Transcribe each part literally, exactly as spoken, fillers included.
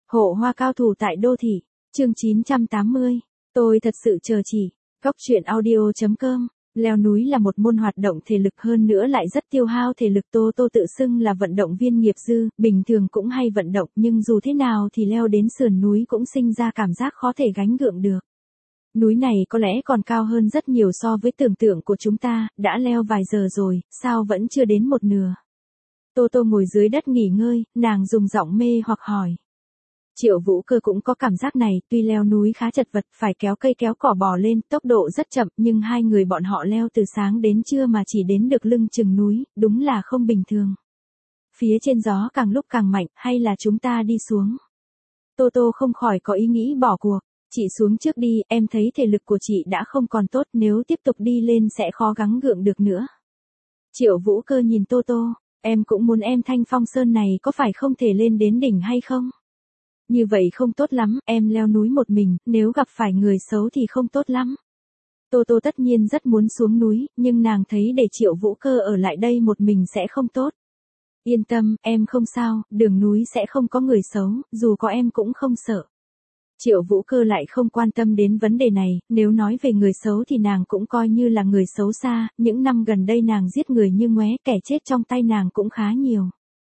Hộ hoa cao thủ tại đô thị, chương chín trăm tám mươi. Tôi thật sự chờ chỉ. Góc truyện audio chấm com. Leo núi là một môn hoạt động thể lực hơn nữa lại rất tiêu hao thể lực. Tô Tô tự xưng là vận động viên nghiệp dư, bình thường cũng hay vận động nhưng dù thế nào thì leo đến sườn núi cũng sinh ra cảm giác khó thể gánh gượng được. Núi này có lẽ còn cao hơn rất nhiều so với tưởng tượng của chúng ta, đã leo vài giờ rồi, sao vẫn chưa đến một nửa. Tô Tô ngồi dưới đất nghỉ ngơi, nàng dùng giọng mê hoặc hỏi. Triệu Vũ Cơ cũng có cảm giác này, tuy leo núi khá chật vật, phải kéo cây kéo cỏ bò lên, tốc độ rất chậm, nhưng hai người bọn họ leo từ sáng đến trưa mà chỉ đến được lưng chừng núi, đúng là không bình thường. Phía trên gió càng lúc càng mạnh, hay là chúng ta đi xuống? Tô Tô không khỏi có ý nghĩ bỏ cuộc. Chị xuống trước đi, em thấy thể lực của chị đã không còn tốt, nếu tiếp tục đi lên sẽ khó gắng gượng được nữa. Triệu Vũ Cơ nhìn Tô Tô, em cũng muốn em Thanh Phong Sơn này có phải không thể lên đến đỉnh hay không? Như vậy không tốt lắm, em leo núi một mình, nếu gặp phải người xấu thì không tốt lắm. Tô Tô tất nhiên rất muốn xuống núi, nhưng nàng thấy để Triệu Vũ Cơ ở lại đây một mình sẽ không tốt. Yên tâm, em không sao, đường núi sẽ không có người xấu, dù có em cũng không sợ. Triệu Vũ Cơ lại không quan tâm đến vấn đề này, nếu nói về người xấu thì nàng cũng coi như là người xấu xa, những năm gần đây nàng giết người như ngoé, kẻ chết trong tay nàng cũng khá nhiều.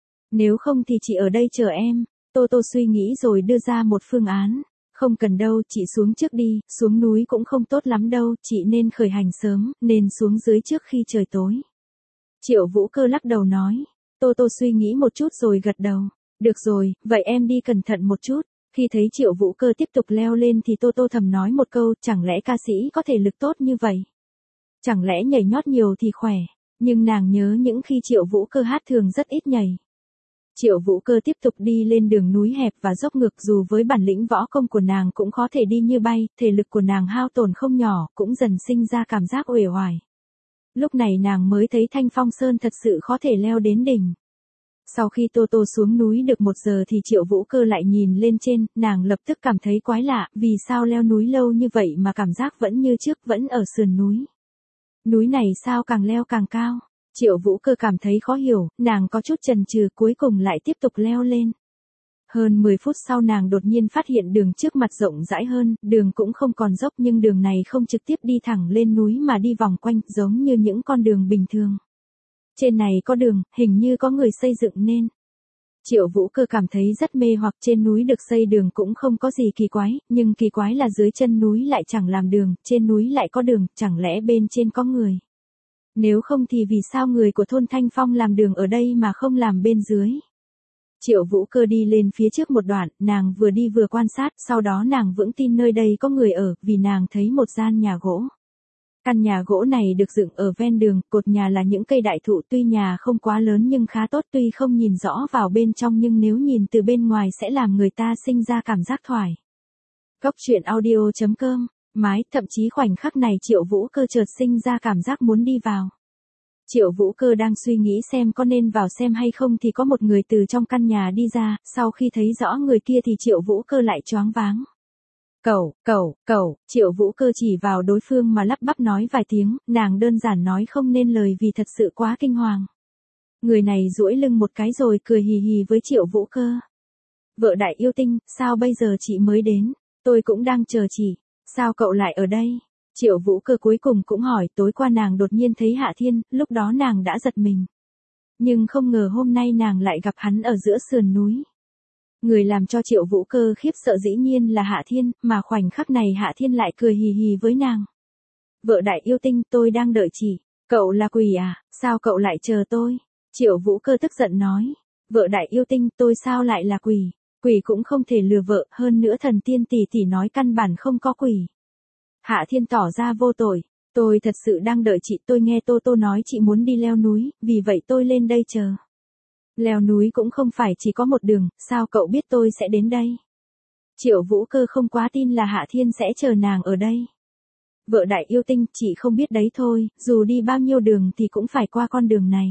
Nếu không thì chị ở đây chờ em. Tô Tô suy nghĩ rồi đưa ra một phương án. Không cần đâu, chị xuống trước đi, xuống núi cũng không tốt lắm đâu, chị nên khởi hành sớm, nên xuống dưới trước khi trời tối. Triệu Vũ Cơ lắc đầu nói. Tô Tô suy nghĩ một chút rồi gật đầu. Được rồi, vậy em đi cẩn thận một chút. Khi thấy Triệu Vũ Cơ tiếp tục leo lên thì Tô Tô thầm nói một câu, chẳng lẽ ca sĩ có thể lực tốt như vậy? Chẳng lẽ nhảy nhót nhiều thì khỏe? Nhưng nàng nhớ những khi Triệu Vũ Cơ hát thường rất ít nhảy. Triệu Vũ Cơ tiếp tục đi lên đường núi hẹp và dốc ngược, dù với bản lĩnh võ công của nàng cũng khó thể đi như bay, thể lực của nàng hao tổn không nhỏ, cũng dần sinh ra cảm giác uể oải. Lúc này nàng mới thấy Thanh Phong Sơn thật sự khó thể leo đến đỉnh. Sau khi Tô Tô xuống núi được một giờ thì Triệu Vũ Cơ lại nhìn lên trên, nàng lập tức cảm thấy quái lạ, vì sao leo núi lâu như vậy mà cảm giác vẫn như trước, vẫn ở sườn núi. Núi này sao càng leo càng cao? Triệu Vũ Cơ cảm thấy khó hiểu, nàng có chút chần chừ, cuối cùng lại tiếp tục leo lên. Hơn mười phút sau nàng đột nhiên phát hiện đường trước mặt rộng rãi hơn, đường cũng không còn dốc nhưng đường này không trực tiếp đi thẳng lên núi mà đi vòng quanh, giống như những con đường bình thường. Trên này có đường, hình như có người xây dựng nên. Triệu Vũ Cơ cảm thấy rất mê hoặc, trên núi được xây đường cũng không có gì kỳ quái, nhưng kỳ quái là dưới chân núi lại chẳng làm đường, trên núi lại có đường, chẳng lẽ bên trên có người? Nếu không thì vì sao người của thôn Thanh Phong làm đường ở đây mà không làm bên dưới? Triệu Vũ Cơ đi lên phía trước một đoạn, nàng vừa đi vừa quan sát, sau đó nàng vững tin nơi đây có người ở, vì nàng thấy một gian nhà gỗ. Căn nhà gỗ này được dựng ở ven đường, cột nhà là những cây đại thụ, tuy nhà không quá lớn nhưng khá tốt, tuy không nhìn rõ vào bên trong nhưng nếu nhìn từ bên ngoài sẽ làm người ta sinh ra cảm giác thoải. Góc truyện audio chấm com. Mái, thậm chí khoảnh khắc này Triệu Vũ Cơ chợt sinh ra cảm giác muốn đi vào. Triệu Vũ Cơ đang suy nghĩ xem có nên vào xem hay không thì có một người từ trong căn nhà đi ra, sau khi thấy rõ người kia thì Triệu Vũ Cơ lại choáng váng. Cẩu, cẩu, cẩu, Triệu Vũ Cơ chỉ vào đối phương mà lắp bắp nói vài tiếng, nàng đơn giản nói không nên lời vì thật sự quá kinh hoàng. Người này duỗi lưng một cái rồi cười hì hì với Triệu Vũ Cơ. Vợ đại yêu tinh, sao bây giờ chị mới đến? Tôi cũng đang chờ chị. Sao cậu lại ở đây? Triệu Vũ Cơ cuối cùng cũng hỏi, tối qua nàng đột nhiên thấy Hạ Thiên, lúc đó nàng đã giật mình. Nhưng không ngờ hôm nay nàng lại gặp hắn ở giữa sườn núi. Người làm cho Triệu Vũ Cơ khiếp sợ dĩ nhiên là Hạ Thiên, mà khoảnh khắc này Hạ Thiên lại cười hì hì với nàng. Vợ đại yêu tinh, tôi đang đợi chị. Cậu là quỷ à, sao cậu lại chờ tôi? Triệu Vũ Cơ tức giận nói. Vợ đại yêu tinh, tôi sao lại là quỷ? Quỷ cũng không thể lừa vợ, hơn nữa thần tiên tỷ tỷ nói căn bản không có quỷ. Hạ Thiên tỏ ra vô tội. Tôi thật sự đang đợi chị, tôi nghe Tô Tô nói chị muốn đi leo núi, vì vậy tôi lên đây chờ. Leo núi cũng không phải chỉ có một đường, sao cậu biết tôi sẽ đến đây? Triệu Vũ Cơ không quá tin là Hạ Thiên sẽ chờ nàng ở đây. Vợ đại yêu tinh, chị không biết đấy thôi, dù đi bao nhiêu đường thì cũng phải qua con đường này.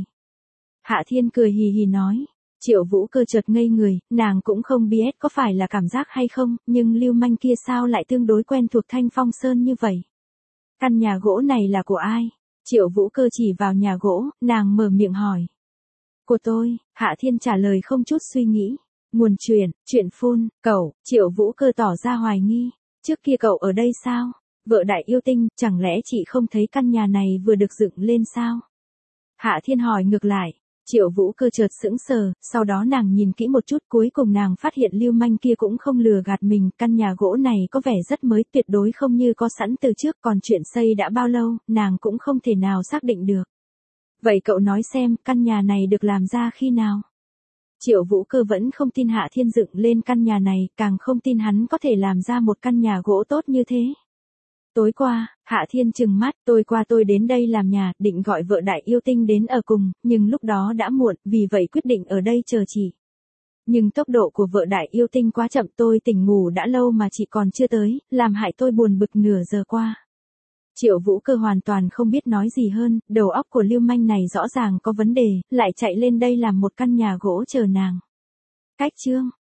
Hạ Thiên cười hì hì nói. Triệu Vũ Cơ chợt ngây người, nàng cũng không biết có phải là cảm giác hay không, nhưng lưu manh kia sao lại tương đối quen thuộc Thanh Phong Sơn như vậy? Căn nhà gỗ này là của ai? Triệu Vũ Cơ chỉ vào nhà gỗ, nàng mở miệng hỏi. Của tôi, Hạ Thiên trả lời không chút suy nghĩ. Nguồn truyện, truyện phun, cậu, Triệu Vũ Cơ tỏ ra hoài nghi. Trước kia cậu ở đây sao? Vợ đại yêu tinh, chẳng lẽ chị không thấy căn nhà này vừa được dựng lên sao? Hạ Thiên hỏi ngược lại. Triệu Vũ Cơ chợt sững sờ, sau đó nàng nhìn kỹ một chút, cuối cùng nàng phát hiện lưu manh kia cũng không lừa gạt mình, căn nhà gỗ này có vẻ rất mới, tuyệt đối không như có sẵn từ trước, còn chuyện xây đã bao lâu, nàng cũng không thể nào xác định được. Vậy cậu nói xem, căn nhà này được làm ra khi nào? Triệu Vũ Cơ vẫn không tin Hạ Thiên dựng lên căn nhà này, càng không tin hắn có thể làm ra một căn nhà gỗ tốt như thế. Tối qua, Hạ Thiên trừng mắt, tôi qua tôi đến đây làm nhà, định gọi vợ đại yêu tinh đến ở cùng, nhưng lúc đó đã muộn, vì vậy quyết định ở đây chờ chị. Nhưng tốc độ của vợ đại yêu tinh quá chậm, tôi tỉnh ngủ đã lâu mà chị còn chưa tới, làm hại tôi buồn bực nửa giờ qua. Triệu Vũ Cơ hoàn toàn không biết nói gì hơn, đầu óc của lưu manh này rõ ràng có vấn đề, lại chạy lên đây làm một căn nhà gỗ chờ nàng. Cách chương